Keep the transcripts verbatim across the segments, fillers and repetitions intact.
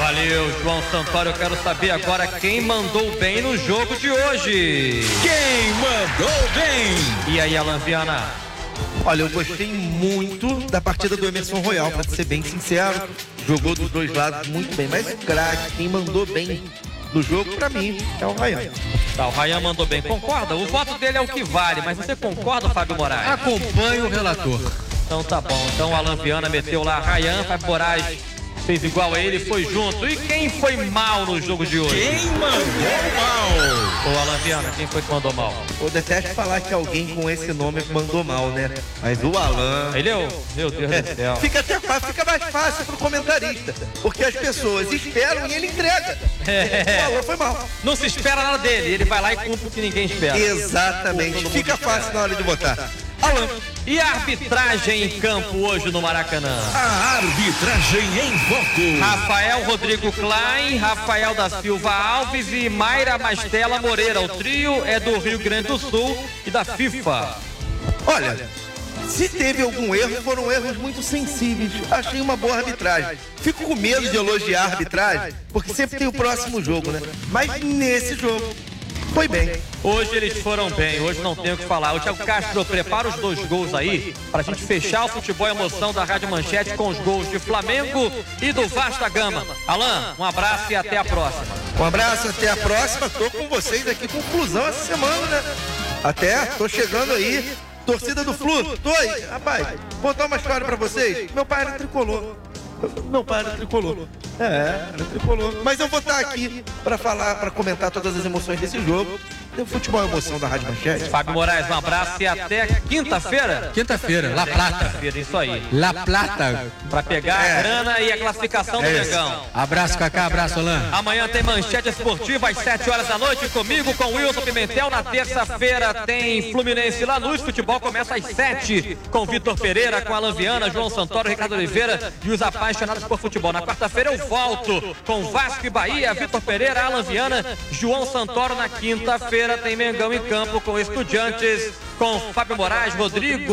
Valeu, João Santoro. Eu quero saber agora quem mandou bem no jogo de hoje. Quem mandou bem? E aí, Alan Viana? Olha, eu gostei muito da partida do Emerson Royal, pra ser bem sincero. Jogou dos dois lados muito bem, mas o craque, quem mandou bem no jogo, pra mim, é o Ryan. Tá, o Ryan mandou bem. Concorda? O voto dele é o que vale, mas você concorda, Fábio Moraes? Acompanhe o relator. Então tá bom. Então o Alan Viana meteu lá Ryan, Fábio Moraes fez igual a ele, foi junto. E quem foi mal no jogo de hoje? Quem mandou mal? Ô, Alan Viana, quem foi que mandou mal? Eu detesto falar que alguém com esse nome mandou mal, né? Mas o Alan... Ele é o... Meu Deus do céu. Fica até fácil, fica mais fácil pro comentarista. Porque as pessoas esperam e ele entrega. É. O Alan foi mal. Não se espera nada dele, ele vai lá e cumpre o que ninguém espera. Exatamente. Fica fácil na hora de votar. Alan. E a arbitragem em campo hoje no Maracanã? A arbitragem em foco. Rafael Rodrigo Klein, Rafael da Silva Alves e Mayra Mastella Moreira. O trio é do Rio Grande do Sul e da FIFA. Olha, se teve algum erro, foram erros muito sensíveis. Achei uma boa arbitragem. Fico com medo de elogiar a arbitragem, porque sempre tem o próximo jogo, né? Mas nesse jogo, foi bem. Hoje eles foram bem, hoje não tem o que falar. O Thiago Castro prepara os dois gols aí pra gente fechar o futebol e emoção da Rádio Manchete com os gols de Flamengo e do Vasta Gama. Alan, um abraço e até a próxima. Um abraço, até a próxima. Tô com vocês aqui com Flusão essa semana, né? Até, tô chegando aí. Torcida do Flu, tô aí. Rapaz, vou contar uma história pra vocês. Meu pai era tricolor. Meu pai era tricolor. É, era tricolor. Mas eu vou estar aqui pra falar, pra comentar todas as emoções desse jogo. Tem o futebol e emoção da Rádio Manchete. Fábio Moraes, um abraço e até quinta-feira. Quinta-feira, La Plata. Isso aí. La Plata. Pra pegar É. a grana e a classificação do É Negão. Abraço, Cacá. Abraço, Alan. Amanhã tem Manchete Esportiva às sete horas da noite comigo, com Wilson Pimentel. Na terça-feira tem Fluminense Lanús. Futebol começa às sete com Vitor Pereira, com Alan Viana, João Santoro, Ricardo Oliveira e os apaixonados por futebol. Na quarta-feira eu volto com Vasco e Bahia, Vitor Pereira, Alan Viana, João Santoro. Na quinta-feira tem Mengão em campo com Estudiantes, com Fábio Moraes, Rodrigo,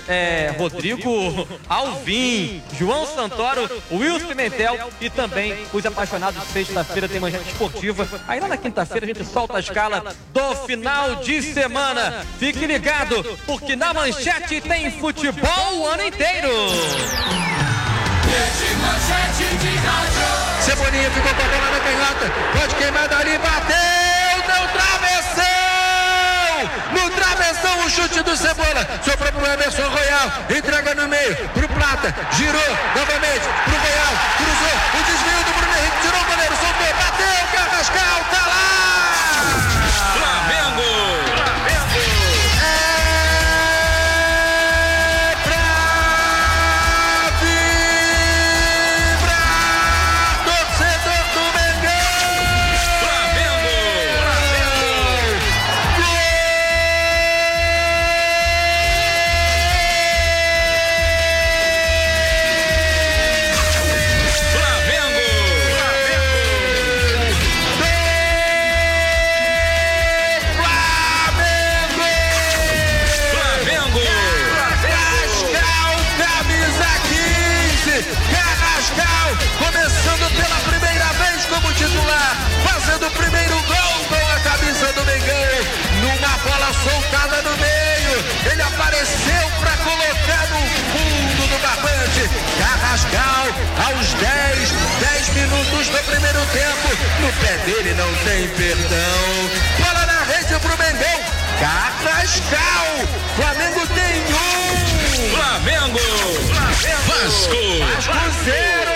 é, Rodrigo Alvim, João Santoro, Wilson Pimentel e também os apaixonados. Sexta-feira tem Manchete Esportiva. Aí lá na quinta-feira a gente solta a escala do final de semana. Fique ligado, porque na Manchete tem futebol o ano inteiro. Cebolinha ficou com a bola na canhota. Pode queimar dali, bateu, deu travessão! No travessão o chute do Cebola. Sobrou pro Emerson Royal. Entrega no meio, pro Plata. Girou novamente pro Royal. Cruzou o desvio do Bruno Henrique. Tirou o goleiro, soltou, bateu, Carrascal, tá lá! Flamengo. Fazendo o primeiro gol com a camisa do Mengão, numa bola soltada no meio, ele apareceu para colocar no fundo do barbante. Carrascal aos dez, dez minutos do primeiro tempo, no pé dele não tem perdão, bola na rede pro Mengão. Carrascal, Flamengo tem um, Flamengo, Flamengo. Vasco, Vasco zero.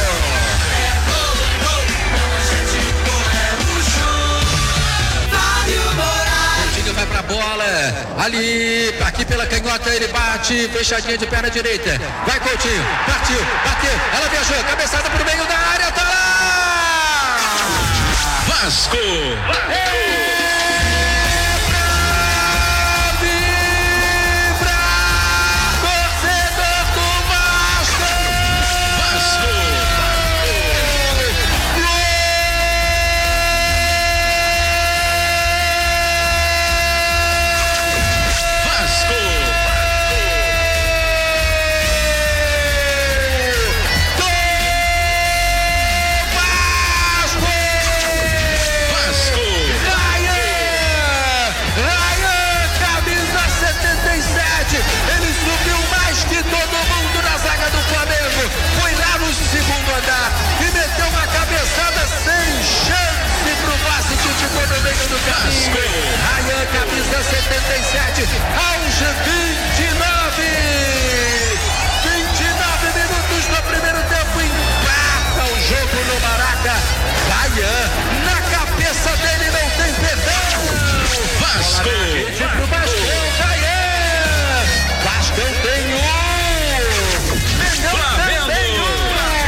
Vai pra bola, ali, aqui pela canhota, ele bate, fechadinha de perna direita, vai Coutinho, partiu, bateu, ela viajou, cabeçada pro meio da área, tá lá! Vasco! Vasco! Flamengo, foi lá no segundo andar e meteu uma cabeçada sem chance pro Vacic, ficou no meio do caminho. Ryan, camisa setenta e sete, aos vinte e nove. vinte e nove minutos do primeiro tempo, empata o jogo no Maraca. Ryan, na cabeça dele não tem perdão. Vasco. Pro Vascão, Ryan. Vascão tem um. Mengão Flamengo. tem um.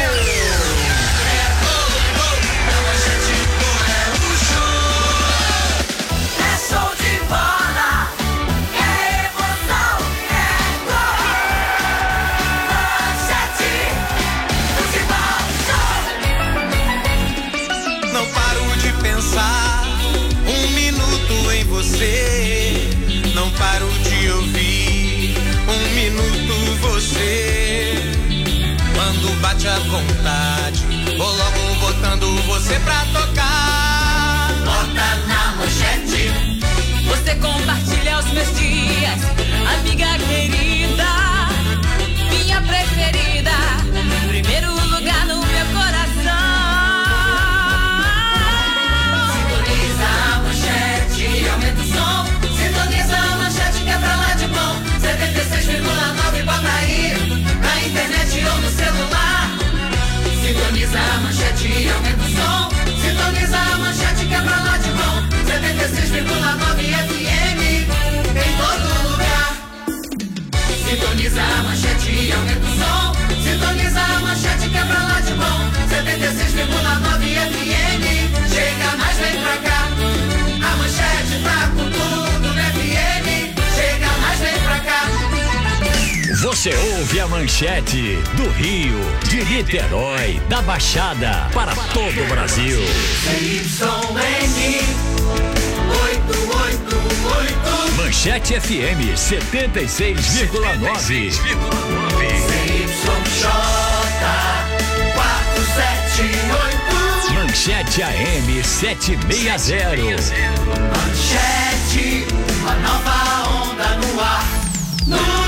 Não paro de ouvir um minuto você. Quando bate a vontade, vou logo botando você pra tocar. Bota na manchete. Você compartilha os meus dias, amiga querida, minha preferida, primeiro lugar no meu coração. Sintoniza a manchete, aumenta o som. Sintoniza a manchete que é pra lá de bom. setenta e seis vírgula nove, bota aí, na internet ou no celular. Sintoniza a manchete, aumenta o som. Sintoniza a manchete que é pra lá de bom. setenta e seis vírgula nove F M, em todo lugar. Sintoniza a manchete, aumenta o som. Sintoniza a manchete que é pra lá de bom. setenta e seis vírgula nove F M, chega mais, vem pra cá. A manchete tá com tudo no F M, chega mais, vem pra cá. Você ouve a manchete do Rio, de Niterói, da Baixada, para todo o Brasil. Y N oito oito oito. Manchete F M setenta e seis vírgula nove. C Y J quatrocentos e setenta e oito. Manchete A M setecentos e sessenta. Manchete, uma nova onda no ar. No